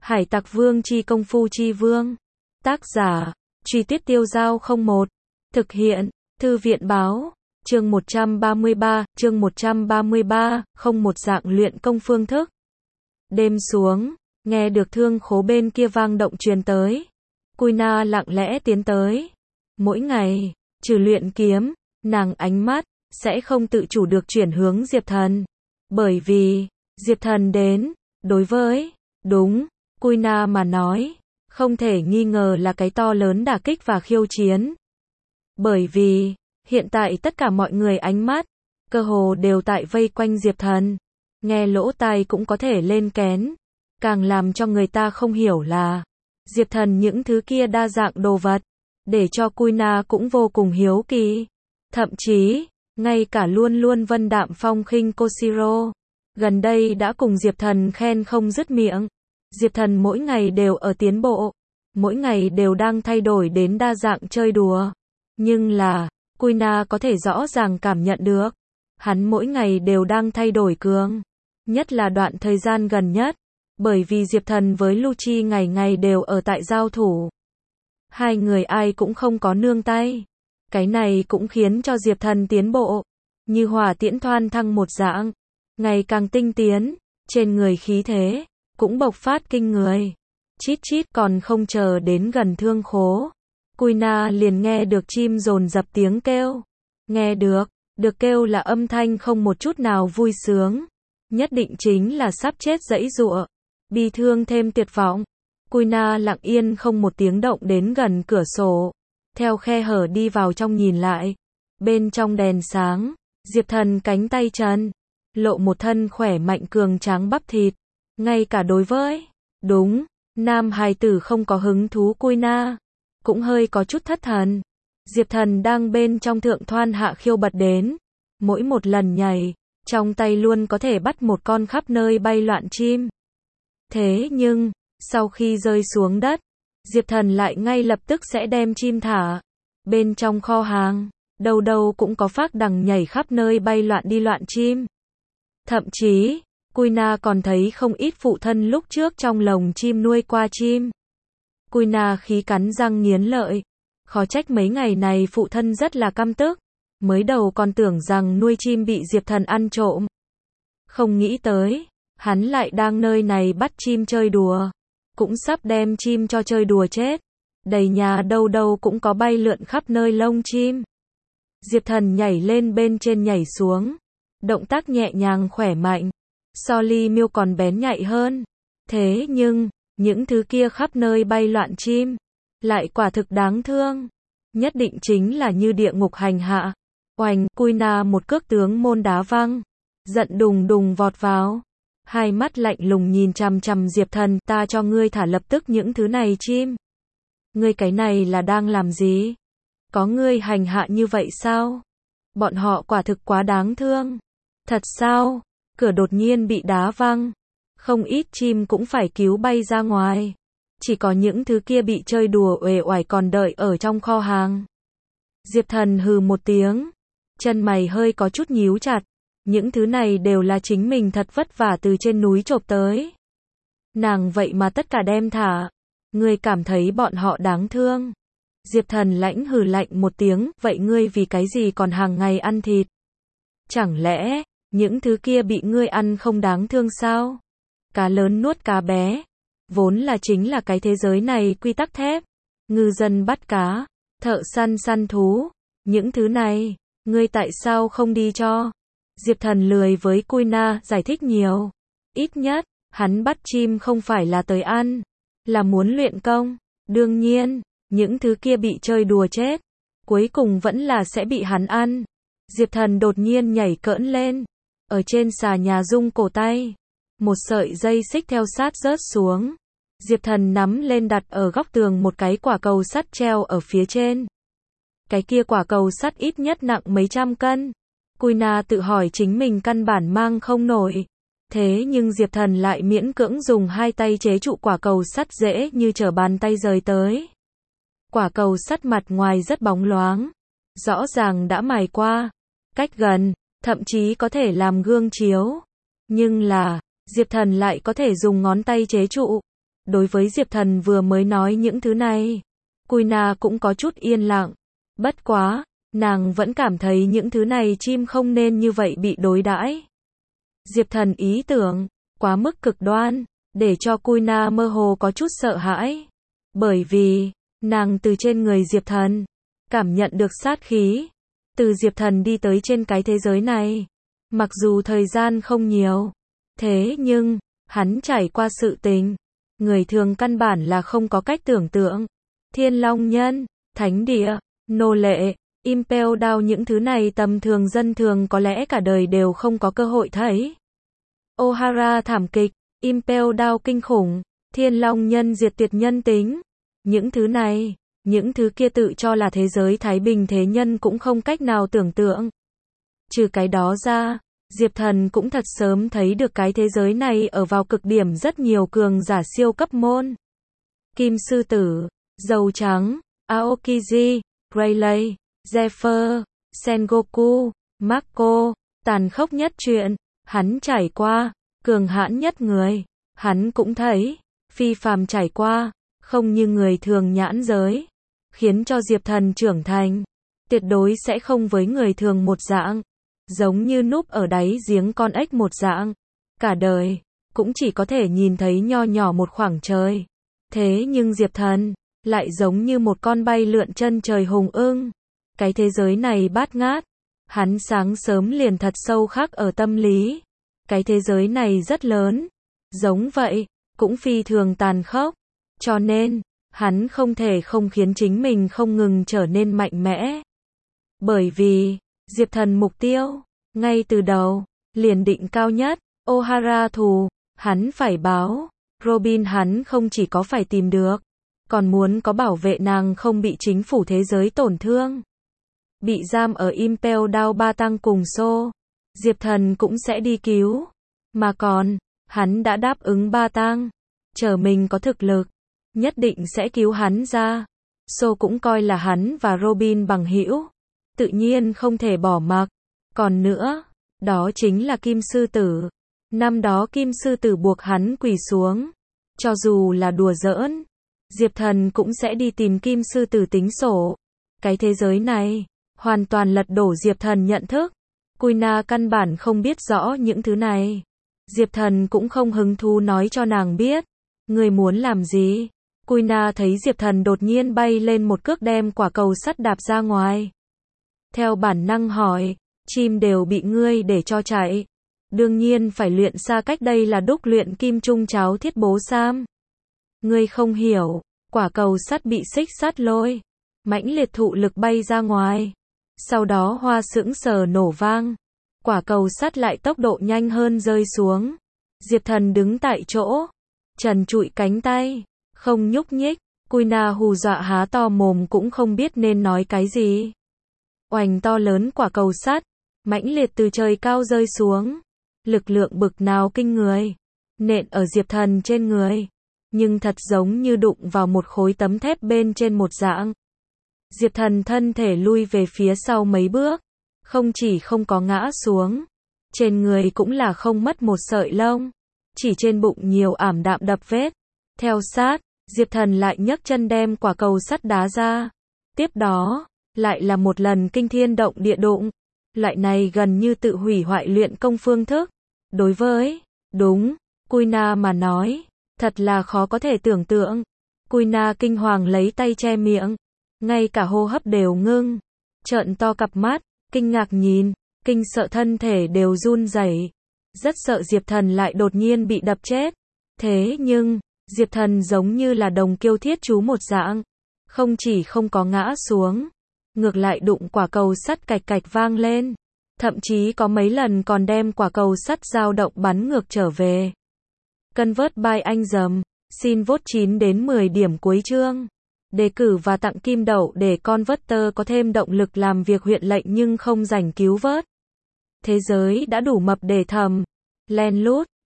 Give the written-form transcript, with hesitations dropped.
Hải Tặc Vương chi công phu chi vương. Tác giả, Truy Tuyết Tiêu Giao 01. Thực hiện, Thư viện báo. Chương 133, không một dạng luyện công phương thức. Đêm xuống, nghe được thương khố bên kia vang động truyền tới. Kuina lặng lẽ tiến tới. Mỗi ngày, trừ luyện kiếm, nàng ánh mắt sẽ không tự chủ được chuyển hướng Diệp Thần. Bởi vì, Diệp Thần đến, đối với, đúng, Kuina mà nói, không thể nghi ngờ là cái to lớn đả kích và khiêu chiến. Bởi vì, hiện tại tất cả mọi người ánh mắt, cơ hồ đều tại vây quanh Diệp Thần. Nghe lỗ tai cũng có thể lên kén. Càng làm cho người ta không hiểu là, Diệp Thần những thứ kia đa dạng đồ vật, để cho Kuina cũng vô cùng hiếu kỳ. Thậm chí, ngay cả luôn luôn vân đạm phong khinh Koshiro, gần đây đã cùng Diệp Thần khen không dứt miệng. Diệp Thần mỗi ngày đều ở tiến bộ, mỗi ngày đều đang thay đổi đến đa dạng chơi đùa. Nhưng là, Kuina có thể rõ ràng cảm nhận được, hắn mỗi ngày đều đang thay đổi cường. Nhất là đoạn thời gian gần nhất, bởi vì Diệp Thần với Lucci ngày ngày đều ở tại giao thủ. Hai người ai cũng không có nương tay. Cái này cũng khiến cho Diệp Thần tiến bộ, như hỏa tiễn thoan thăng một dạng, ngày càng tinh tiến, trên người khí thế cũng bộc phát kinh người. Chít chít còn không chờ đến gần thương khố, Kuina liền nghe được chim dồn dập tiếng kêu. Nghe được kêu là âm thanh không một chút nào vui sướng, nhất định chính là sắp chết giãy giụa, bi thương thêm tuyệt vọng. Kuina lặng yên không một tiếng động đến gần cửa sổ, theo khe hở đi vào trong nhìn lại. Bên trong đèn sáng, Diệp Thần cánh tay trần, lộ một thân khỏe mạnh cường tráng bắp thịt. Ngay cả đối với, đúng, nam hài tử không có hứng thú Kuina, cũng hơi có chút thất thần. Diệp Thần đang bên trong thượng thoan hạ khiêu bật đến. Mỗi một lần nhảy, trong tay luôn có thể bắt một con khắp nơi bay loạn chim. Thế nhưng, sau khi rơi xuống đất, Diệp Thần lại ngay lập tức sẽ đem chim thả. Bên trong kho hàng, đâu đâu cũng có phác đằng nhảy khắp nơi bay loạn đi loạn chim. Thậm chí, Kuina còn thấy không ít phụ thân lúc trước trong lồng chim nuôi qua chim. Kuina khí cắn răng nghiến lợi. Khó trách mấy ngày này phụ thân rất là căm tức. Mới đầu còn tưởng rằng nuôi chim bị Diệp Thần ăn trộm. Không nghĩ tới, hắn lại đang nơi này bắt chim chơi đùa. Cũng sắp đem chim cho chơi đùa chết. Đầy nhà đâu đâu cũng có bay lượn khắp nơi lông chim. Diệp Thần nhảy lên bên trên nhảy xuống. Động tác nhẹ nhàng khỏe mạnh. So Ly Miêu còn bén nhạy hơn. Thế nhưng, những thứ kia khắp nơi bay loạn chim, lại quả thực đáng thương. Nhất định chính là như địa ngục hành hạ. Oành, Kuina một cước tướng môn đá văng. Giận đùng đùng vọt vào. Hai mắt lạnh lùng nhìn chằm chằm Diệp Thần, ta cho ngươi thả lập tức những thứ này chim. Ngươi cái này là đang làm gì? Có ngươi hành hạ như vậy sao? Bọn họ quả thực quá đáng thương. Thật sao? Cửa đột nhiên bị đá văng. Không ít chim cũng phải cứu bay ra ngoài. Chỉ có những thứ kia bị chơi đùa uể oải còn đợi ở trong kho hàng. Diệp Thần hừ một tiếng. Chân mày hơi có chút nhíu chặt. Những thứ này đều là chính mình thật vất vả từ trên núi chộp tới. Nàng vậy mà tất cả đem thả. Ngươi cảm thấy bọn họ đáng thương. Diệp Thần lãnh hừ lạnh một tiếng. Vậy ngươi vì cái gì còn hàng ngày ăn thịt? Chẳng lẽ, những thứ kia bị ngươi ăn không đáng thương sao? Cá lớn nuốt cá bé. Vốn là chính là cái thế giới này quy tắc thép. Ngư dân bắt cá, thợ săn săn thú. Những thứ này, ngươi tại sao không đi cho? Diệp Thần lười với Kuina giải thích nhiều. Ít nhất, hắn bắt chim không phải là tới ăn, là muốn luyện công. Đương nhiên, những thứ kia bị chơi đùa chết, cuối cùng vẫn là sẽ bị hắn ăn. Diệp Thần đột nhiên nhảy cỡn lên. Ở trên xà nhà rung cổ tay. Một sợi dây xích theo sát rớt xuống. Diệp Thần nắm lên đặt ở góc tường một cái quả cầu sắt treo ở phía trên. Cái kia quả cầu sắt ít nhất nặng mấy trăm cân. Kuina tự hỏi chính mình căn bản mang không nổi. Thế nhưng Diệp Thần lại miễn cưỡng dùng hai tay chế trụ quả cầu sắt dễ như trở bàn tay rời tới. Quả cầu sắt mặt ngoài rất bóng loáng. Rõ ràng đã mài qua. Cách gần, thậm chí có thể làm gương chiếu. Nhưng là, Diệp Thần lại có thể dùng ngón tay chế trụ. Đối với Diệp Thần vừa mới nói những thứ này, Cui Na cũng có chút yên lặng. Bất quá, nàng vẫn cảm thấy những thứ này chim không nên như vậy bị đối đãi. Diệp Thần ý tưởng quá mức cực đoan, để cho Cui Na mơ hồ có chút sợ hãi. Bởi vì, nàng từ trên người Diệp Thần, cảm nhận được sát khí. Từ Diệp Thần đi tới trên cái thế giới này. Mặc dù thời gian không nhiều, thế nhưng, hắn trải qua sự tình. Người thường căn bản là không có cách tưởng tượng. Thiên Long Nhân, Thánh Địa, Nô Lệ, Impel Down những thứ này tầm thường dân thường có lẽ cả đời đều không có cơ hội thấy. Ohara thảm kịch, Impel Down kinh khủng, Thiên Long Nhân diệt tuyệt nhân tính. Những thứ này, những thứ kia tự cho là thế giới thái bình thế nhân cũng không cách nào tưởng tượng. Trừ cái đó ra, Diệp Thần cũng thật sớm thấy được cái thế giới này ở vào cực điểm rất nhiều cường giả siêu cấp môn. Kim Sư Tử, Dầu Trắng, Aokiji, Rayleigh, Zephyr, Sengoku, Marco, tàn khốc nhất chuyện, hắn trải qua, cường hãn nhất người, hắn cũng thấy, phi phàm trải qua, không như người thường nhãn giới, khiến cho Diệp Thần trưởng thành, tuyệt đối sẽ không với người thường một dạng, giống như núp ở đáy giếng con ếch một dạng, cả đời, cũng chỉ có thể nhìn thấy nho nhỏ một khoảng trời. Thế nhưng Diệp Thần, lại giống như một con bay lượn chân trời hùng ưng. Cái thế giới này bát ngát, hắn sáng sớm liền thật sâu khắc ở tâm lý. Cái thế giới này rất lớn, giống vậy, cũng phi thường tàn khốc. Cho nên, hắn không thể không khiến chính mình không ngừng trở nên mạnh mẽ. Bởi vì, Diệp Thần mục tiêu, ngay từ đầu, liền định cao nhất, Ohara thù, hắn phải báo. Robin hắn không chỉ có phải tìm được, còn muốn có bảo vệ nàng không bị chính phủ thế giới tổn thương. Bị giam ở Impel Down Ba Tăng cùng Xô, Diệp Thần cũng sẽ đi cứu. Mà còn, hắn đã đáp ứng Ba Tăng, chờ mình có thực lực, nhất định sẽ cứu hắn ra. Xô cũng coi là hắn và Robin bằng hữu, tự nhiên không thể bỏ mặc. Còn nữa, đó chính là Kim Sư Tử. Năm đó Kim Sư Tử buộc hắn quỳ xuống. Cho dù là đùa giỡn, Diệp Thần cũng sẽ đi tìm Kim Sư Tử tính sổ. Cái thế giới này, hoàn toàn lật đổ Diệp Thần nhận thức. Cui Na căn bản không biết rõ những thứ này. Diệp Thần cũng không hứng thú nói cho nàng biết. Người muốn làm gì? Cui Na thấy Diệp Thần đột nhiên bay lên một cước đem quả cầu sắt đạp ra ngoài. Theo bản năng hỏi, chim đều bị ngươi để cho chạy. Đương nhiên phải luyện xa cách đây là đúc luyện kim trung cháo thiết bố sam. Ngươi không hiểu, quả cầu sắt bị xích sắt lôi. Mãnh liệt thụ lực bay ra ngoài. Sau đó hoa sững sờ nổ vang. Quả cầu sắt lại tốc độ nhanh hơn rơi xuống. Diệp Thần đứng tại chỗ. Trần trụi cánh tay. Không nhúc nhích. Cui Na hù dọa há to mồm cũng không biết nên nói cái gì. Oành to lớn quả cầu sắt. Mãnh liệt từ trời cao rơi xuống. Lực lượng bực nào kinh người. Nện ở Diệp Thần trên người. Nhưng thật giống như đụng vào một khối tấm thép bên trên một dạng. Diệp Thần thân thể lui về phía sau mấy bước. Không chỉ không có ngã xuống. Trên người cũng là không mất một sợi lông. Chỉ trên bụng nhiều ảm đạm đập vết. Theo sát, Diệp Thần lại nhấc chân đem quả cầu sắt đá ra. Tiếp đó, lại là một lần kinh thiên động địa đụng. Loại này gần như tự hủy hoại luyện công phương thức. Đối với, đúng, Cui Na mà nói, thật là khó có thể tưởng tượng. Cui Na kinh hoàng lấy tay che miệng, ngay cả hô hấp đều ngưng, trợn to cặp mắt, kinh ngạc nhìn, kinh sợ thân thể đều run rẩy, rất sợ Diệp Thần lại đột nhiên bị đập chết. Thế nhưng, Diệp Thần giống như là đồng kiêu thiết chú một dạng, không chỉ không có ngã xuống, ngược lại đụng quả cầu sắt cạch cạch vang lên. Thậm chí có mấy lần còn đem quả cầu sắt dao động bắn ngược trở về. Convert by anh dầm, xin vote 9 đến 10 điểm cuối chương. Đề cử và tặng kim đậu để Converter có thêm động lực làm việc huyện lệnh nhưng không rảnh cứu vớt. Thế giới đã đủ mập để thầm. Len lút.